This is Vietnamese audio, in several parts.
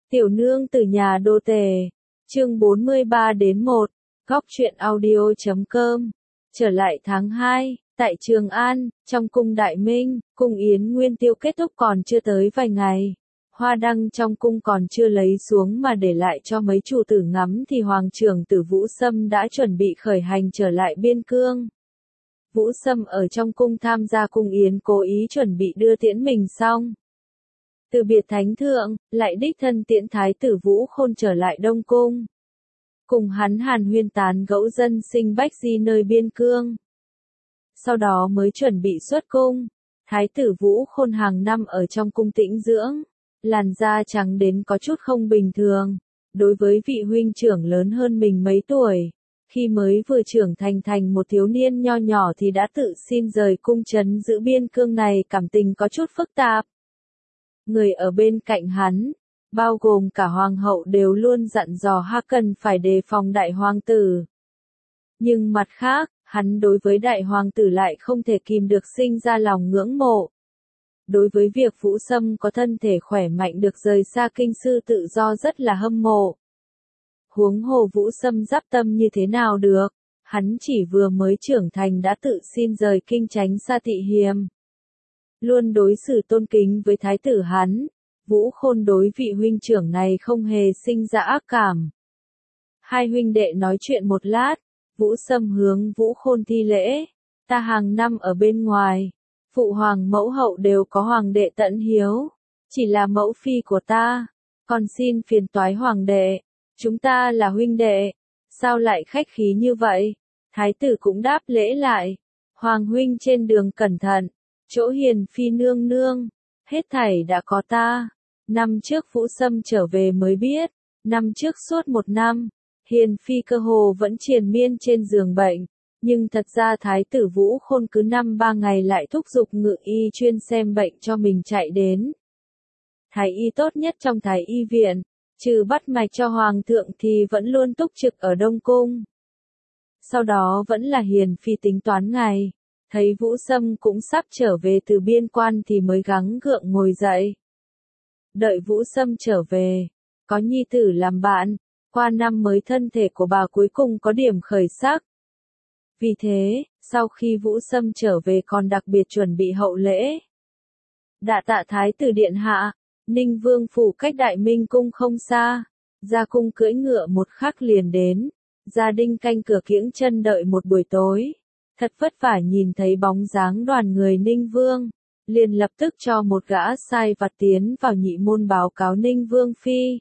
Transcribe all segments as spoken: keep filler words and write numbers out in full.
Tiểu nương từ nhà đô tề, chương bốn mươi ba đến một, góc truyện audio chấm com. Trở lại tháng hai, tại Trường An, trong cung Đại Minh, cung Yến Nguyên Tiêu kết thúc còn chưa tới vài ngày. Hoa đăng trong cung còn chưa lấy xuống mà để lại cho mấy chủ tử ngắm thì Hoàng trưởng tử Vũ Sâm đã chuẩn bị khởi hành trở lại biên cương. Vũ Sâm ở trong cung tham gia cung Yến cố ý chuẩn bị đưa tiễn mình xong. Từ biệt thánh thượng, lại đích thân tiễn thái tử Vũ Khôn trở lại Đông Cung. Cùng hắn hàn huyên tán gẫu dân sinh bách di nơi biên cương. Sau đó mới chuẩn bị xuất cung. Thái tử Vũ Khôn hàng năm ở trong cung tĩnh dưỡng. Làn da trắng đến có chút không bình thường. Đối với vị huynh trưởng lớn hơn mình mấy tuổi. Khi mới vừa trưởng thành thành một thiếu niên nho nhỏ thì đã tự xin rời cung trấn giữ biên cương này, cảm tình có chút phức tạp. Người ở bên cạnh hắn, bao gồm cả hoàng hậu đều luôn dặn dò ha cần phải đề phòng đại hoàng tử. Nhưng mặt khác, hắn đối với đại hoàng tử lại không thể kìm được sinh ra lòng ngưỡng mộ. Đối với việc Vũ Sâm có thân thể khỏe mạnh được rời xa kinh sư tự do rất là hâm mộ. Huống hồ Vũ Sâm giáp tâm như thế nào được, hắn chỉ vừa mới trưởng thành đã tự xin rời kinh tránh xa thị hiềm. Luôn đối xử tôn kính với thái tử hắn, Vũ Khôn đối vị huynh trưởng này không hề sinh ra ác cảm. Hai huynh đệ nói chuyện một lát, Vũ Sâm hướng Vũ Khôn thi lễ, ta hàng năm ở bên ngoài, phụ hoàng mẫu hậu đều có hoàng đệ tận hiếu, chỉ là mẫu phi của ta, còn xin phiền toái hoàng đệ, chúng ta là huynh đệ, sao lại khách khí như vậy? Thái tử cũng đáp lễ lại, hoàng huynh trên đường cẩn thận. Chỗ hiền phi nương nương, hết thảy đã có ta. Năm trước Vũ Sâm trở về mới biết, năm trước suốt một năm, hiền phi cơ hồ vẫn triền miên trên giường bệnh, nhưng thật ra thái tử Vũ Khôn cứ năm ba ngày lại thúc giục ngự y chuyên xem bệnh cho mình chạy đến. Thái y tốt nhất trong thái y viện, trừ bắt mạch cho hoàng thượng thì vẫn luôn túc trực ở Đông Cung. Sau đó vẫn là hiền phi tính toán ngày. Thấy Vũ Sâm cũng sắp trở về từ biên quan thì mới gắng gượng ngồi dậy. Đợi Vũ Sâm trở về, có nhi tử làm bạn, qua năm mới thân thể của bà cuối cùng có điểm khởi sắc. Vì thế, sau khi Vũ Sâm trở về còn đặc biệt chuẩn bị hậu lễ. Đạ tạ thái tử điện hạ, Ninh Vương phủ cách Đại Minh cung không xa, ra cung cưỡi ngựa một khắc liền đến, gia đình canh cửa kiễng chân đợi một buổi tối. Thật vất vả nhìn thấy bóng dáng đoàn người Ninh Vương, liền lập tức cho một gã sai vặt tiến vào nhị môn báo cáo Ninh Vương phi.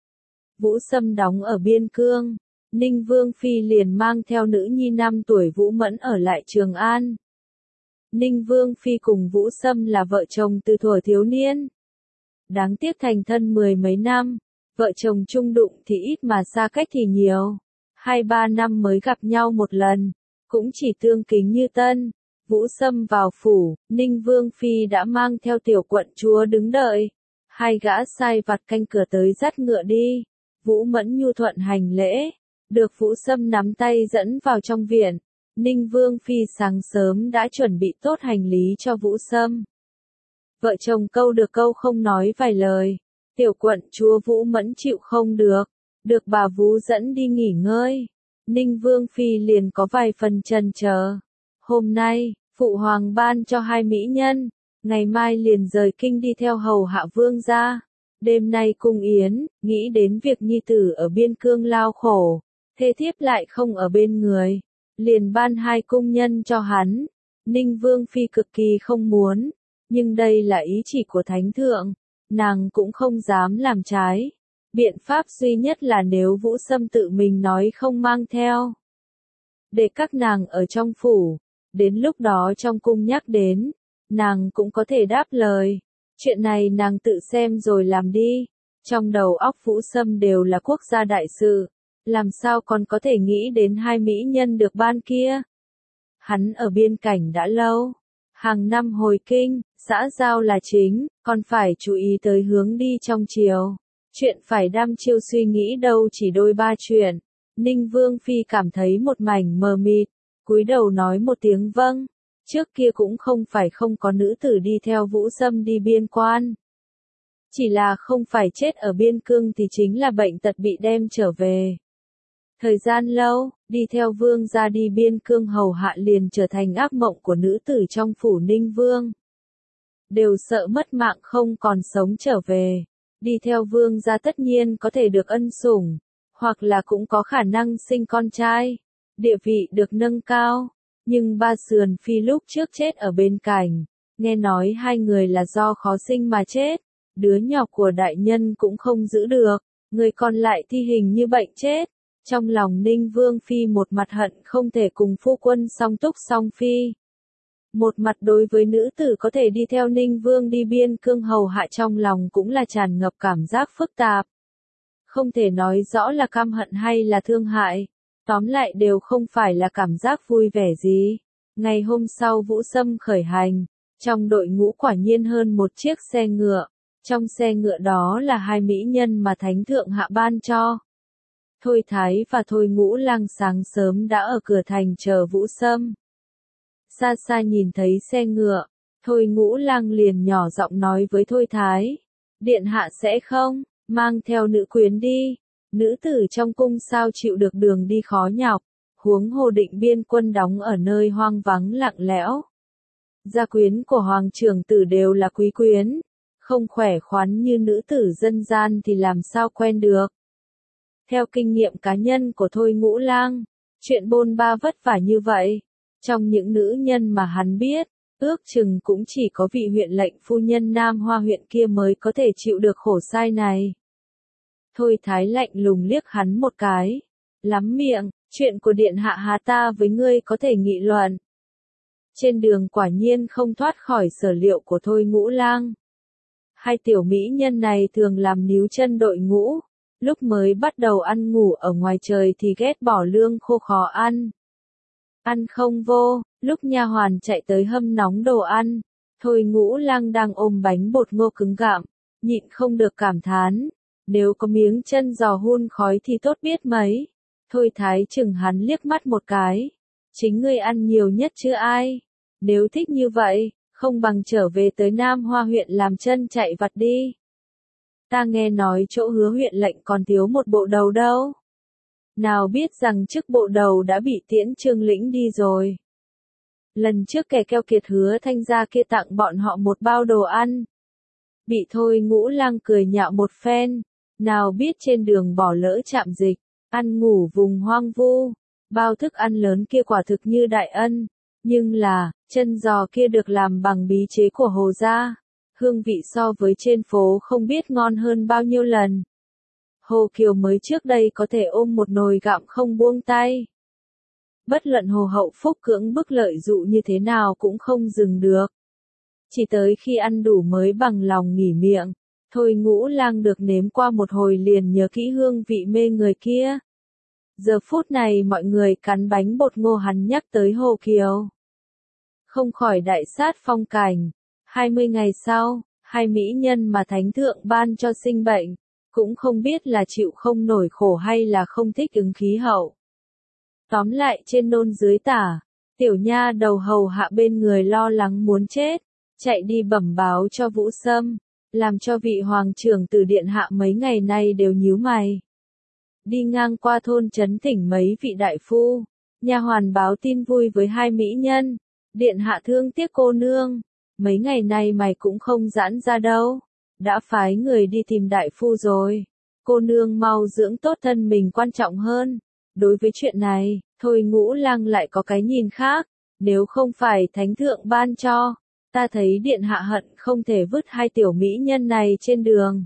Vũ Sâm đóng ở biên cương, Ninh Vương phi liền mang theo nữ nhi năm tuổi Vũ Mẫn ở lại Trường An. Ninh Vương phi cùng Vũ Sâm là vợ chồng từ thuở thiếu niên. Đáng tiếc thành thân mười mấy năm, vợ chồng chung đụng thì ít mà xa cách thì nhiều. Hai ba năm mới gặp nhau một lần. Cũng chỉ tương kính như tân. Vũ Sâm vào phủ, Ninh Vương phi đã mang theo tiểu quận chúa đứng đợi. Hai gã sai vặt canh cửa tới dắt ngựa đi. Vũ Mẫn nhu thuận hành lễ, được Vũ Sâm nắm tay dẫn vào trong viện. Ninh Vương phi sáng sớm đã chuẩn bị tốt hành lý cho Vũ Sâm. Vợ chồng câu được câu không nói vài lời. Tiểu quận chúa Vũ Mẫn chịu không được, được bà Vũ dẫn đi nghỉ ngơi. Ninh Vương phi liền có vài phần chần chờ. Hôm nay, phụ hoàng ban cho hai mỹ nhân, ngày mai liền rời kinh đi theo hầu hạ vương gia. Đêm nay cung yến, nghĩ đến việc nhi tử ở biên cương lao khổ, thê thiếp lại không ở bên người, liền ban hai cung nhân cho hắn. Ninh Vương phi cực kỳ không muốn, nhưng đây là ý chỉ của thánh thượng, nàng cũng không dám làm trái. Biện pháp duy nhất là nếu Vũ Sâm tự mình nói không mang theo. Để các nàng ở trong phủ, đến lúc đó trong cung nhắc đến, nàng cũng có thể đáp lời. Chuyện này nàng tự xem rồi làm đi. Trong đầu óc Vũ Sâm đều là quốc gia đại sự, làm sao còn có thể nghĩ đến hai mỹ nhân được ban kia. Hắn ở biên cảnh đã lâu, hàng năm hồi kinh, xã giao là chính, còn phải chú ý tới hướng đi trong triều. Chuyện phải đăm chiêu suy nghĩ đâu chỉ đôi ba chuyện. Ninh Vương phi cảm thấy một mảnh mờ mịt, cúi đầu nói một tiếng vâng. Trước kia cũng không phải không có nữ tử đi theo Vũ Sâm đi biên quan. Chỉ là không phải chết ở biên cương thì chính là bệnh tật bị đem trở về. Thời gian lâu, đi theo vương gia đi biên cương hầu hạ liền trở thành ác mộng của nữ tử trong phủ Ninh Vương. Đều sợ mất mạng không còn sống trở về. Đi theo vương gia tất nhiên có thể được ân sủng, hoặc là cũng có khả năng sinh con trai, địa vị được nâng cao. Nhưng ba sườn phi lúc trước chết ở bên cạnh, nghe nói hai người là do khó sinh mà chết, đứa nhỏ của đại nhân cũng không giữ được, người còn lại thi hình như bệnh chết. Trong lòng Ninh Vương Phi một mặt hận không thể cùng phu quân song túc song phi. Một mặt đối với nữ tử có thể đi theo Ninh Vương đi biên cương hầu hạ trong lòng cũng là tràn ngập cảm giác phức tạp. Không thể nói rõ là căm hận hay là thương hại. Tóm lại đều không phải là cảm giác vui vẻ gì. Ngày hôm sau Vũ Sâm khởi hành. Trong đội ngũ quả nhiên hơn một chiếc xe ngựa. Trong xe ngựa đó là hai mỹ nhân mà Thánh Thượng hạ ban cho. Thôi Thái và Thôi Ngũ Lang sáng sớm đã ở cửa thành chờ Vũ Sâm. Xa xa nhìn thấy xe ngựa, Thôi Ngũ Lang liền nhỏ giọng nói với Thôi Thái. Điện hạ sẽ không, mang theo nữ quyến đi. Nữ tử trong cung sao chịu được đường đi khó nhọc, huống hồ Định Biên quân đóng ở nơi hoang vắng lặng lẽo. Gia quyến của hoàng trưởng tử đều là quý quyến, không khỏe khoắn như nữ tử dân gian thì làm sao quen được. Theo kinh nghiệm cá nhân của Thôi Ngũ Lang, chuyện bôn ba vất vả như vậy, trong những nữ nhân mà hắn biết, ước chừng cũng chỉ có vị huyện lệnh phu nhân Nam Hoa huyện kia mới có thể chịu được khổ sai này. Thôi Thái lạnh lùng liếc hắn một cái, lắm miệng, chuyện của điện hạ há ta với ngươi có thể nghị luận. Trên đường quả nhiên không thoát khỏi sở liệu của Thôi Ngũ Lang. Hai tiểu mỹ nhân này thường làm níu chân đội ngũ, lúc mới bắt đầu ăn ngủ ở ngoài trời thì ghét bỏ lương khô khó ăn. Ăn không vô, lúc nha hoàn chạy tới hâm nóng đồ ăn, Thôi Ngũ Lang đang ôm bánh bột ngô cứng gặm, nhịn không được cảm thán, nếu có miếng chân giò hun khói thì tốt biết mấy. Thôi Thái chừng hắn liếc mắt một cái, chính ngươi ăn nhiều nhất chứ ai, nếu thích như vậy, không bằng trở về tới Nam Hoa huyện làm chân chạy vặt đi. Ta nghe nói chỗ Hứa huyện lệnh còn thiếu một bộ đầu đâu. Nào biết rằng chức bộ đầu đã bị Tiễn Trương lĩnh đi rồi. Lần trước kẻ keo kiệt Hứa Thanh gia kia tặng bọn họ một bao đồ ăn. Bị Thôi Ngũ Lang cười nhạo một phen, nào biết trên đường bỏ lỡ trạm dịch, ăn ngủ vùng hoang vu, bao thức ăn lớn kia quả thực như đại ân, nhưng là, chân giò kia được làm bằng bí chế của Hồ gia, hương vị so với trên phố không biết ngon hơn bao nhiêu lần. Hồ Kiều mới trước đây có thể ôm một nồi gạo không buông tay. Bất luận Hồ Hậu Phúc cưỡng bức lợi dụ như thế nào cũng không dừng được. Chỉ tới khi ăn đủ mới bằng lòng nghỉ miệng, Thôi Ngũ Lang được nếm qua một hồi liền nhớ kỹ hương vị mê người kia. Giờ phút này mọi người cắn bánh bột ngô hắn nhắc tới Hồ Kiều. Không khỏi đại sát phong cảnh. hai mươi ngày sau, hai mỹ nhân mà Thánh Thượng ban cho sinh bệnh, cũng không biết là chịu không nổi khổ hay là không thích ứng khí hậu. Tóm lại trên nôn dưới tả, tiểu nha đầu hầu hạ bên người lo lắng muốn chết, chạy đi bẩm báo cho Vũ Sâm, làm cho vị hoàng trưởng tử điện hạ mấy ngày nay đều nhíu mày. Đi ngang qua thôn trấn thỉnh mấy vị đại phu, nha hoàn báo tin vui với hai mỹ nhân, điện hạ thương tiếc cô nương, mấy ngày nay mày cũng không giãn ra đâu, đã phái người đi tìm đại phu rồi, cô nương mau dưỡng tốt thân mình quan trọng hơn. Đối với chuyện này, Thôi Ngũ Lang lại có cái nhìn khác, nếu không phải Thánh Thượng ban cho, ta thấy điện hạ hận không thể vứt hai tiểu mỹ nhân này trên đường.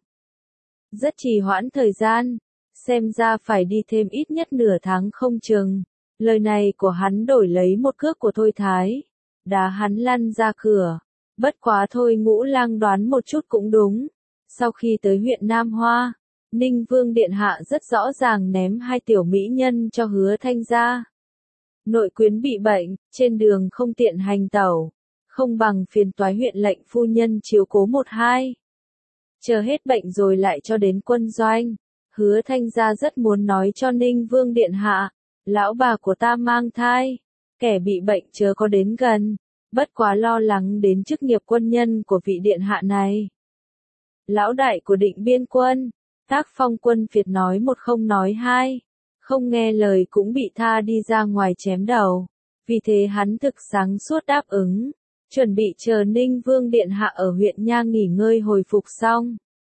Rất trì hoãn thời gian, xem ra phải đi thêm ít nhất nửa tháng không chừng. Lời này của hắn đổi lấy một cước của Thôi Thái, đá hắn lăn ra cửa. Bất quá Thôi Ngũ Lang đoán một chút cũng đúng. Sau khi tới huyện Nam Hoa, Ninh Vương điện hạ rất rõ ràng ném hai tiểu mỹ nhân cho Hứa Thanh gia. Nội quyến bị bệnh, trên đường không tiện hành tẩu, không bằng phiền toái huyện lệnh phu nhân chiếu cố một hai. Chờ hết bệnh rồi lại cho đến quân doanh. Hứa Thanh gia rất muốn nói cho Ninh Vương điện hạ, lão bà của ta mang thai, kẻ bị bệnh chớ có đến gần, bất quá lo lắng đến chức nghiệp quân nhân của vị điện hạ này. lão đại của Định Biên Quân. Tác Phong Quân Việt nói một không nói hai, không nghe lời cũng bị tha đi ra ngoài chém đầu. Vì thế hắn thực sáng suốt đáp ứng, chuẩn bị chờ Ninh Vương Điện Hạ ở huyện Nha nghỉ ngơi hồi phục xong.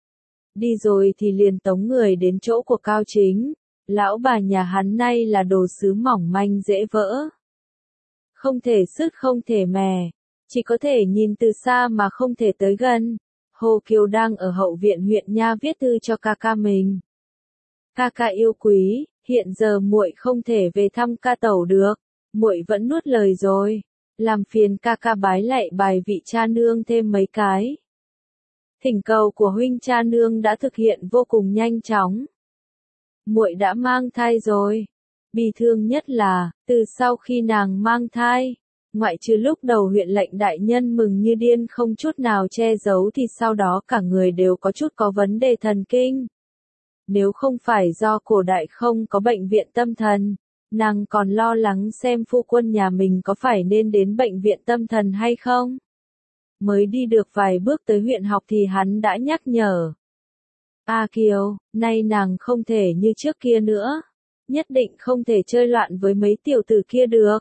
Đi rồi thì liền tống người đến chỗ của Cao Chính. Lão bà nhà hắn nay là đồ sứ mỏng manh dễ vỡ. Không thể sứt không thể mè, chỉ có thể nhìn từ xa mà không thể tới gần. Hồ Kiều đang ở hậu viện huyện Nha viết thư cho ca ca mình. Ca ca yêu quý, hiện giờ muội không thể về thăm ca tẩu được, muội vẫn nuốt lời rồi, làm phiền ca ca bái lạy bài vị cha nương thêm mấy cái. Thỉnh cầu của huynh cha nương đã thực hiện vô cùng nhanh chóng. Muội đã mang thai rồi. Bi thương nhất là, từ sau khi nàng mang thai, ngoại trừ lúc đầu huyện lệnh đại nhân mừng như điên không chút nào che giấu thì sau đó cả người đều có chút có vấn đề thần kinh. Nếu không phải do cổ đại không có bệnh viện tâm thần, nàng còn lo lắng xem phu quân nhà mình có phải nên đến bệnh viện tâm thần hay không. Mới đi được vài bước tới huyện học thì hắn đã nhắc nhở. A Kiều, nay nàng không thể như trước kia nữa. Nhất định không thể chơi loạn với mấy tiểu tử kia được.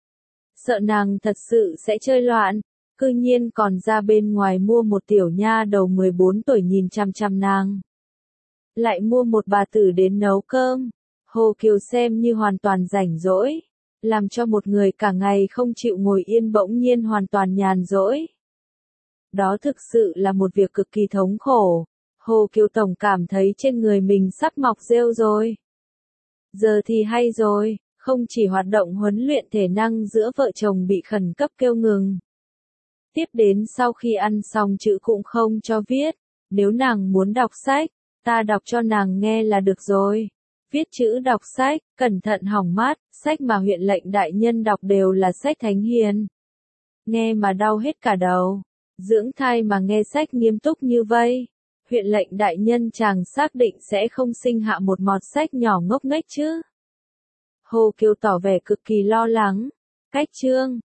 Sợ nàng thật sự sẽ chơi loạn, cư nhiên còn ra bên ngoài mua một tiểu nha đầu mười bốn tuổi nhìn chằm chằm nàng. Lại mua một bà tử đến nấu cơm. Hồ Kiều xem như hoàn toàn rảnh rỗi, làm cho một người cả ngày không chịu ngồi yên bỗng nhiên hoàn toàn nhàn rỗi. Đó thực sự là một việc cực kỳ thống khổ. Hồ Kiều tổng cảm thấy trên người mình sắp mọc rêu rồi. Giờ thì hay rồi, không chỉ hoạt động huấn luyện thể năng giữa vợ chồng bị khẩn cấp kêu ngừng. Tiếp đến sau khi ăn xong chữ cũng không cho viết, nếu nàng muốn đọc sách, ta đọc cho nàng nghe là được rồi. Viết chữ đọc sách, cẩn thận hỏng mát, sách mà huyện lệnh đại nhân đọc đều là sách thánh hiền. Nghe mà đau hết cả đầu, dưỡng thai mà nghe sách nghiêm túc như vây. Huyện lệnh đại nhân chàng xác định sẽ không sinh hạ một mọt sách nhỏ ngốc nghếch chứ. Hồ Kiều tỏ vẻ cực kỳ lo lắng. Cách chương